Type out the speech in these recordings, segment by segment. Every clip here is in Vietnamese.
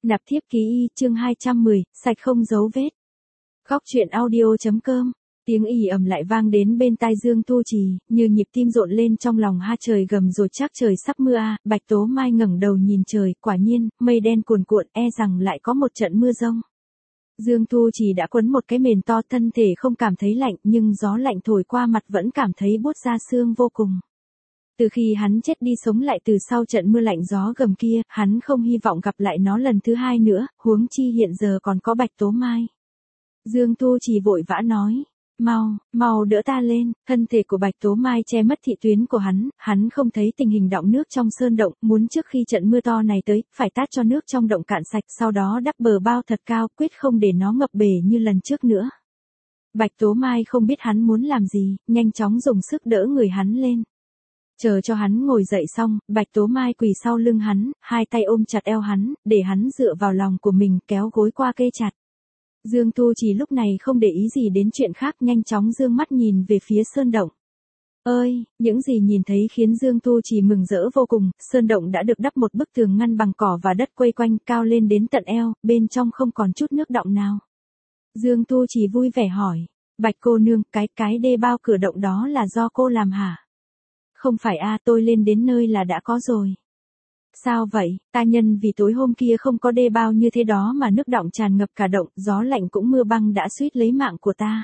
Nạp thiếp ký y chương 210, sạch không dấu vết. Góc truyện audio.com. Tiếng ì ầm lại vang đến bên tai Dương Tu Trì, như nhịp tim rộn lên trong lòng ha. Trời gầm rồi, chắc trời sắp mưa à. Bạch Tố Mai ngẩng đầu nhìn trời, quả nhiên, mây đen cuồn cuộn, e rằng lại có một trận mưa giông. Dương Tu Trì đã quấn một cái mền to, thân thể không cảm thấy lạnh, nhưng gió lạnh thổi qua mặt vẫn cảm thấy buốt da xương vô cùng. Từ khi hắn chết đi sống lại từ sau trận mưa lạnh gió gầm kia, hắn không hy vọng gặp lại nó lần thứ hai nữa, huống chi hiện giờ còn có Bạch Tố Mai. Dương Tu Trì vội vã nói, mau đỡ ta lên. Thân thể của Bạch Tố Mai che mất thị tuyến của hắn không thấy tình hình đọng nước trong sơn động, muốn trước khi trận mưa to này tới, phải tát cho nước trong động cạn sạch, sau đó đắp bờ bao thật cao, quyết không để nó ngập bể như lần trước nữa. Bạch Tố Mai không biết hắn muốn làm gì, nhanh chóng dùng sức đỡ người hắn lên. Chờ cho hắn ngồi dậy xong, Bạch Tố Mai quỳ sau lưng hắn, hai tay ôm chặt eo hắn, để hắn dựa vào lòng của mình, kéo gối qua kê chặt. Dương Tu Trì lúc này không để ý gì đến chuyện khác, nhanh chóng dương mắt nhìn về phía sơn động. Ơi, những gì nhìn thấy khiến Dương Tu Trì mừng rỡ vô cùng. Sơn động đã được đắp một bức tường ngăn bằng cỏ và đất quây quanh, cao lên đến tận eo, bên trong không còn chút nước đọng nào. Dương Tu Trì vui vẻ hỏi, Bạch cô nương, cái đê bao cửa động đó là do cô làm hả? Không phải a, tôi lên đến nơi là đã có rồi. Sao vậy? Ta nhân vì tối hôm kia không có đê bao như thế đó mà nước đọng tràn ngập cả động, gió lạnh cũng mưa băng đã suýt lấy mạng của ta.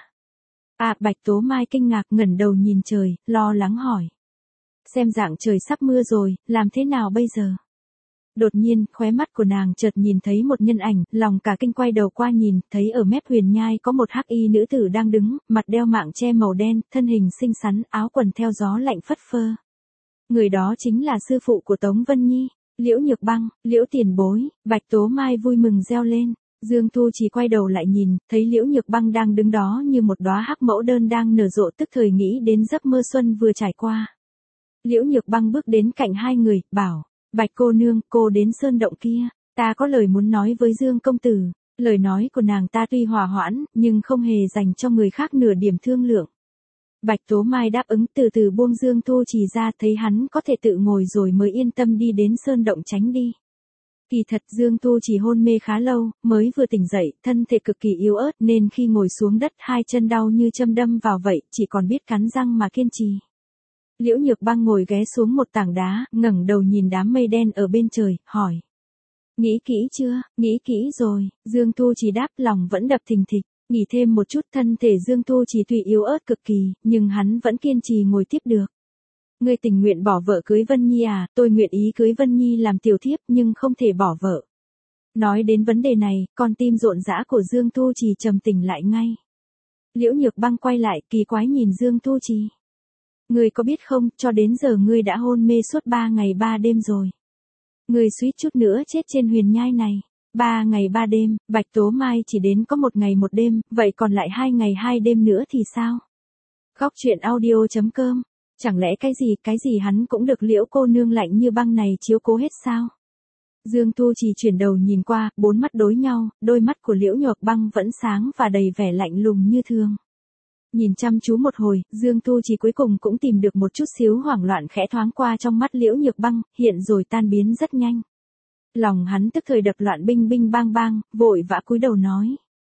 À, Bạch Tố Mai kinh ngạc ngẩng đầu nhìn trời, lo lắng hỏi. Xem dạng trời sắp mưa rồi, làm thế nào bây giờ? Đột nhiên, khóe mắt của nàng chợt nhìn thấy một nhân ảnh, lòng cả kinh quay đầu qua nhìn, thấy ở mép huyền nhai có một hắc y nữ tử đang đứng, mặt đeo mạng che màu đen, thân hình xinh xắn, áo quần theo gió lạnh phất phơ. Người đó chính là sư phụ của Tống Vân Nhi, Liễu Nhược Băng, Liễu tiền bối. Bạch Tố Mai vui mừng reo lên. Dương Tu Trì quay đầu lại nhìn, thấy Liễu Nhược Băng đang đứng đó như một đóa hắc mẫu đơn đang nở rộ, tức thời nghĩ đến giấc mơ xuân vừa trải qua. Liễu Nhược Băng bước đến cạnh hai người, bảo, Bạch cô nương, cô đến sơn động kia, ta có lời muốn nói với Dương công tử. Lời nói của nàng ta tuy hòa hoãn, nhưng không hề dành cho người khác nửa điểm thương lượng. Bạch Tố Mai đáp ứng, từ từ buông Dương Tu Trì ra, thấy hắn có thể tự ngồi rồi mới yên tâm đi đến sơn động tránh đi. Kỳ thật Dương Tu Trì hôn mê khá lâu, mới vừa tỉnh dậy, thân thể cực kỳ yếu ớt nên khi ngồi xuống đất hai chân đau như châm đâm vào vậy, chỉ còn biết cắn răng mà kiên trì. Liễu Nhược Băng ngồi ghé xuống một tảng đá, ngẩng đầu nhìn đám mây đen ở bên trời, hỏi. Nghĩ kỹ chưa? Nghĩ kỹ rồi. Dương Tu Trì đáp, lòng vẫn đập thình thịch. Nghỉ thêm một chút. Thân thể Dương Tu Trì tuy yếu ớt cực kỳ, nhưng hắn vẫn kiên trì ngồi tiếp được. Ngươi tình nguyện bỏ vợ cưới Vân Nhi à? Tôi nguyện ý cưới Vân Nhi làm tiểu thiếp, nhưng không thể bỏ vợ. Nói đến vấn đề này, con tim rộn rã của Dương Tu Trì trầm tỉnh lại ngay. Liễu Nhược Băng quay lại, kỳ quái nhìn Dương Tu Trì. Ngươi có biết không, cho đến giờ ngươi đã hôn mê suốt 3 ngày 3 đêm rồi. Ngươi suýt chút nữa chết trên huyền nhai này. 3 ngày 3 đêm, Bạch Tố Mai chỉ đến có 1 ngày 1 đêm, vậy còn lại 2 ngày 2 đêm nữa thì sao? Góc truyện audio.com. Chẳng lẽ cái gì hắn cũng được Liễu cô nương lạnh như băng này chiếu cố hết sao? Dương Tu Trì chuyển đầu nhìn qua, bốn mắt đối nhau, đôi mắt của Liễu Nhược Băng vẫn sáng và đầy vẻ lạnh lùng như thường. Nhìn chăm chú một hồi, Dương Tu Trì cuối cùng cũng tìm được một chút xíu hoảng loạn khẽ thoáng qua trong mắt Liễu Nhược Băng, hiện rồi tan biến rất nhanh. Lòng hắn tức thời đập loạn binh binh bang bang, vội vã cúi đầu nói.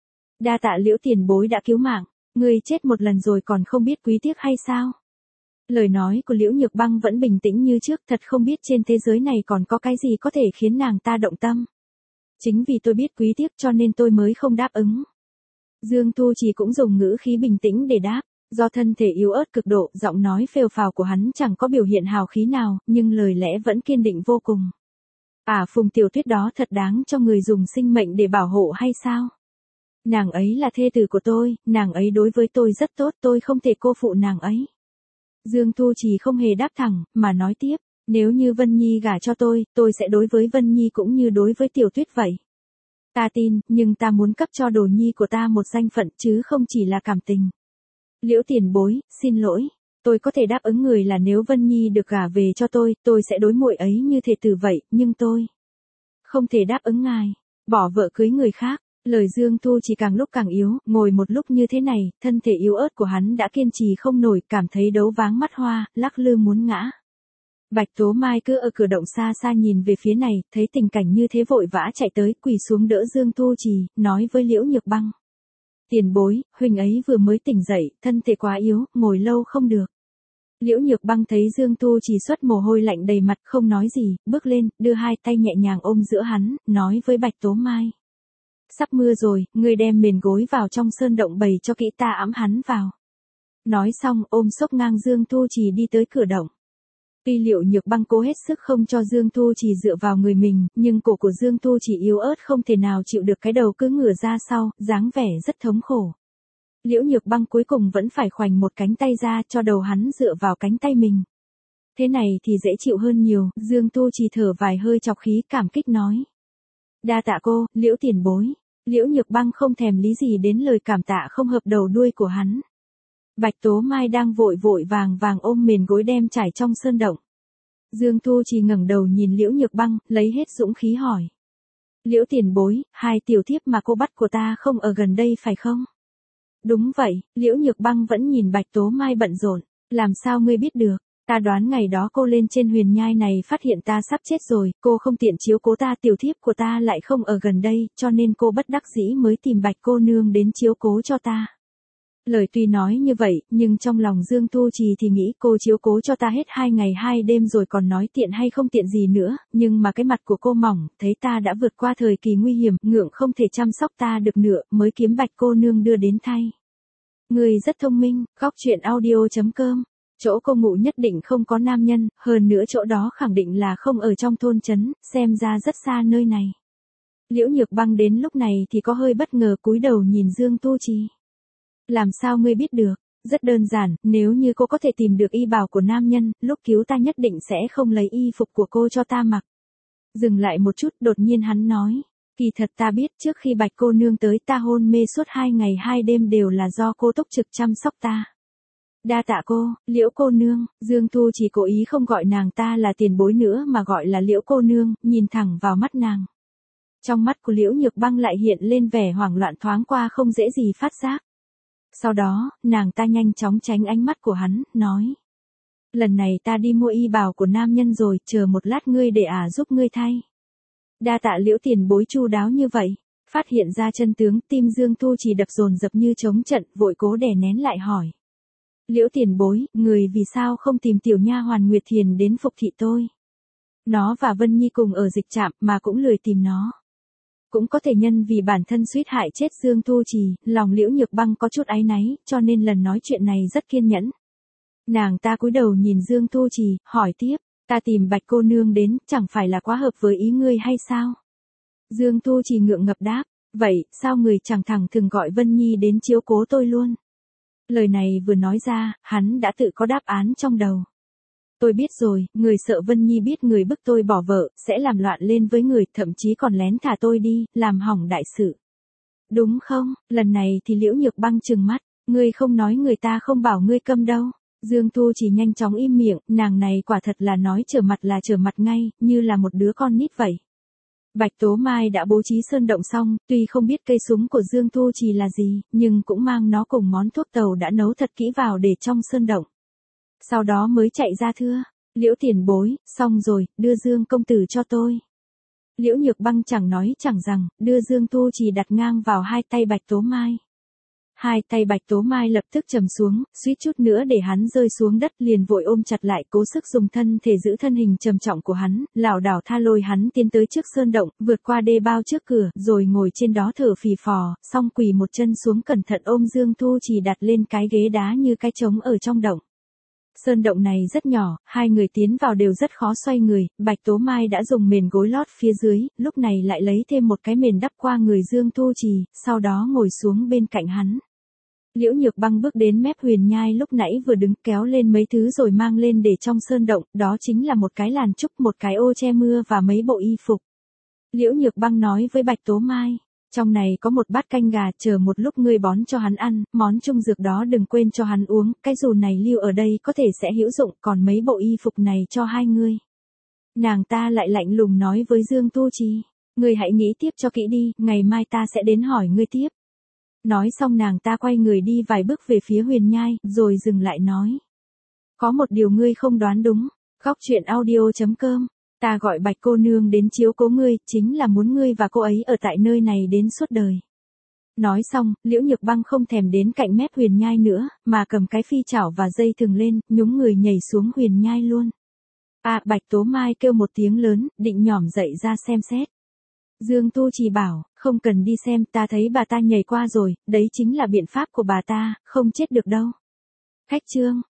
Đa tạ Liễu tiền bối đã cứu mạng, ngươi chết một lần rồi còn không biết quý tiếc hay sao? Lời nói của Liễu Nhược Băng vẫn bình tĩnh như trước, thật không biết trên thế giới này còn có cái gì có thể khiến nàng ta động tâm. Chính vì tôi biết quý tiếc cho nên tôi mới không đáp ứng. Dương Tu Trì cũng dùng ngữ khí bình tĩnh để đáp, do thân thể yếu ớt cực độ, giọng nói phều phào của hắn chẳng có biểu hiện hào khí nào, nhưng lời lẽ vẫn kiên định vô cùng. À, Phùng Tiểu Tuyết đó thật đáng cho người dùng sinh mệnh để bảo hộ hay sao? Nàng ấy là thê tử của tôi, nàng ấy đối với tôi rất tốt, tôi không thể cô phụ nàng ấy. Dương Tu Trì không hề đáp thẳng, mà nói tiếp, nếu như Vân Nhi gả cho tôi sẽ đối với Vân Nhi cũng như đối với Tiểu Tuyết vậy. Ta tin, nhưng ta muốn cấp cho đồ nhi của ta một danh phận chứ không chỉ là cảm tình. Liễu tiền bối, xin lỗi, tôi có thể đáp ứng người là nếu Vân Nhi được gả về cho tôi sẽ đối muội ấy như thể tử vậy, nhưng tôi không thể đáp ứng ngài, bỏ vợ cưới người khác. Lời Dương Tu chỉ càng lúc càng yếu, ngồi một lúc như thế này, thân thể yếu ớt của hắn đã kiên trì không nổi, cảm thấy đấu váng mắt hoa, lắc lư muốn ngã. Bạch Tố Mai cứ ở cửa động xa xa nhìn về phía này, thấy tình cảnh như thế vội vã chạy tới, quỳ xuống đỡ Dương Tu Trì, nói với Liễu Nhược Băng. Tiền bối, huynh ấy vừa mới tỉnh dậy, thân thể quá yếu, ngồi lâu không được. Liễu Nhược Băng thấy Dương Tu Trì xuất mồ hôi lạnh đầy mặt, không nói gì, bước lên, đưa hai tay nhẹ nhàng ôm giữa hắn, nói với Bạch Tố Mai. Sắp mưa rồi, ngươi đem mền gối vào trong sơn động bày cho kỹ, ta ẵm hắn vào. Nói xong, ôm xốc ngang Dương Tu Trì đi tới cửa động. Tuy Liễu Nhược Băng cố hết sức không cho Dương Tu Trì dựa vào người mình, nhưng cổ của Dương Tu Trì yếu ớt không thể nào chịu được, cái đầu cứ ngửa ra sau, dáng vẻ rất thống khổ. Liễu Nhược Băng cuối cùng vẫn phải khoành một cánh tay ra cho đầu hắn dựa vào cánh tay mình. Thế này thì dễ chịu hơn nhiều, Dương Tu Trì thở vài hơi chọc khí cảm kích nói. Đa tạ cô, Liễu tiền bối. Liễu Nhược Băng không thèm lý gì đến lời cảm tạ không hợp đầu đuôi của hắn. Bạch Tố Mai đang vội vội vàng vàng ôm mền gối đem trải trong sơn động. Dương Tu Trì ngẩng đầu nhìn Liễu Nhược Băng, lấy hết dũng khí hỏi. Liễu tiền bối, hai tiểu thiếp mà cô bắt của ta không ở gần đây phải không? Đúng vậy, Liễu Nhược Băng vẫn nhìn Bạch Tố Mai bận rộn. Làm sao ngươi biết được? Ta đoán ngày đó cô lên trên huyền nhai này phát hiện ta sắp chết rồi, cô không tiện chiếu cố ta, tiểu thiếp của ta lại không ở gần đây, cho nên cô bất đắc dĩ mới tìm Bạch cô nương đến chiếu cố cho ta. Lời tuy nói như vậy, nhưng trong lòng Dương Tu Trì thì nghĩ cô chiếu cố cho ta hết 2 ngày 2 đêm rồi còn nói tiện hay không tiện gì nữa, nhưng mà cái mặt của cô mỏng, thấy ta đã vượt qua thời kỳ nguy hiểm, ngượng không thể chăm sóc ta được nữa, mới kiếm Bạch cô nương đưa đến thay. Người rất thông minh, góc truyện audio.com. Chỗ cô ngủ nhất định không có nam nhân, hơn nữa chỗ đó khẳng định là không ở trong thôn trấn, xem ra rất xa nơi này. Liễu Nhược Băng đến lúc này thì có hơi bất ngờ cúi đầu nhìn Dương Tu Trì. Làm sao ngươi biết được? Rất đơn giản, nếu như cô có thể tìm được y bào của nam nhân, lúc cứu ta nhất định sẽ không lấy y phục của cô cho ta mặc. Dừng lại một chút, đột nhiên hắn nói. Kỳ thật ta biết trước khi Bạch cô nương tới ta hôn mê suốt 2 ngày 2 đêm đều là do cô túc trực chăm sóc ta. Đa tạ cô, Liễu cô nương. Dương Tu chỉ cố ý không gọi nàng ta là tiền bối nữa mà gọi là Liễu cô nương, nhìn thẳng vào mắt nàng. Trong mắt của Liễu Nhược Băng lại hiện lên vẻ hoảng loạn, thoáng qua không dễ gì phát giác. Sau đó, nàng ta nhanh chóng tránh ánh mắt của hắn, nói. Lần này ta đi mua y bào của nam nhân rồi, chờ một lát ngươi để giúp ngươi thay. Đa tạ Liễu tiền bối chu đáo như vậy. Phát hiện ra chân tướng, tim Dương Tu chỉ đập dồn dập như trống trận, vội cố đè nén lại hỏi. Liễu tiền bối, người vì sao không tìm tiểu nha hoàn Nguyệt Thiền đến phục thị tôi? Nó và Vân Nhi cùng ở dịch trạm mà cũng lười tìm nó. Cũng có thể nhân vì bản thân suýt hại chết Dương Tu Trì, lòng Liễu Nhược Băng có chút áy náy, cho nên lần nói chuyện này rất kiên nhẫn. Nàng ta cúi đầu nhìn Dương Tu Trì, hỏi tiếp, ta tìm Bạch cô nương đến, chẳng phải là quá hợp với ý ngươi hay sao? Dương Tu Trì ngượng ngập đáp, vậy, sao người chẳng thẳng thừng gọi Vân Nhi đến chiếu cố tôi luôn? Lời này vừa nói ra, hắn đã tự có đáp án trong đầu. Tôi biết rồi, người sợ Vân Nhi biết người bức tôi bỏ vợ, sẽ làm loạn lên với người, thậm chí còn lén thả tôi đi, làm hỏng đại sự. Đúng không? Lần này thì Liễu Nhược Băng trừng mắt, ngươi không nói người ta không bảo ngươi câm đâu. Dương Tu chỉ nhanh chóng im miệng, nàng này quả thật là nói trở mặt là trở mặt ngay, như là một đứa con nít vậy. Bạch Tố Mai đã bố trí sơn động xong, tuy không biết cây súng của Dương Tu Trì là gì, nhưng cũng mang nó cùng món thuốc tàu đã nấu thật kỹ vào để trong sơn động. Sau đó mới chạy ra thưa, Liễu tiền bối, xong rồi, đưa Dương công tử cho tôi. Liễu Nhược Băng chẳng nói chẳng rằng, đưa Dương Tu Trì đặt ngang vào hai tay Bạch Tố Mai. Hai tay Bạch Tố Mai lập tức trầm xuống, suýt chút nữa để hắn rơi xuống đất, liền vội ôm chặt lại, cố sức dùng thân thể giữ thân hình trầm trọng của hắn, lảo đảo tha lôi hắn tiến tới trước sơn động, vượt qua đê bao trước cửa, rồi ngồi trên đó thở phì phò, xong quỳ một chân xuống cẩn thận ôm Dương Tu Trì đặt lên cái ghế đá như cái trống ở trong động. Sơn động này rất nhỏ, hai người tiến vào đều rất khó xoay người, Bạch Tố Mai đã dùng mền gối lót phía dưới, lúc này lại lấy thêm một cái mền đắp qua người Dương Tu Trì, sau đó ngồi xuống bên cạnh hắn. Liễu Nhược Băng bước đến mép huyền nhai lúc nãy vừa đứng kéo lên mấy thứ rồi mang lên để trong sơn động, đó chính là một cái làn trúc, một cái ô che mưa và mấy bộ y phục. Liễu Nhược Băng nói với Bạch Tố Mai, trong này có một bát canh gà, chờ một lúc ngươi bón cho hắn ăn, món trung dược đó đừng quên cho hắn uống, cái dù này lưu ở đây có thể sẽ hữu dụng, còn mấy bộ y phục này cho hai ngươi. Nàng ta lại lạnh lùng nói với Dương Tu Trì, ngươi hãy nghĩ tiếp cho kỹ đi, ngày mai ta sẽ đến hỏi ngươi tiếp. Nói xong nàng ta quay người đi vài bước về phía huyền nhai, rồi dừng lại nói. Có một điều ngươi không đoán đúng. Khóc chuyện audio.com. Ta gọi Bạch cô nương đến chiếu cố ngươi, chính là muốn ngươi và cô ấy ở tại nơi này đến suốt đời. Nói xong, Liễu Nhược Băng không thèm đến cạnh mép Huyền Nhai nữa, mà cầm cái phi chảo và dây thừng lên, nhúng người nhảy xuống Huyền Nhai luôn. Bạch Tố Mai kêu một tiếng lớn, định nhỏm dậy ra xem xét. Dương Tu Trì bảo, không cần đi xem, ta thấy bà ta nhảy qua rồi, đấy chính là biện pháp của bà ta, không chết được đâu. Khách trương.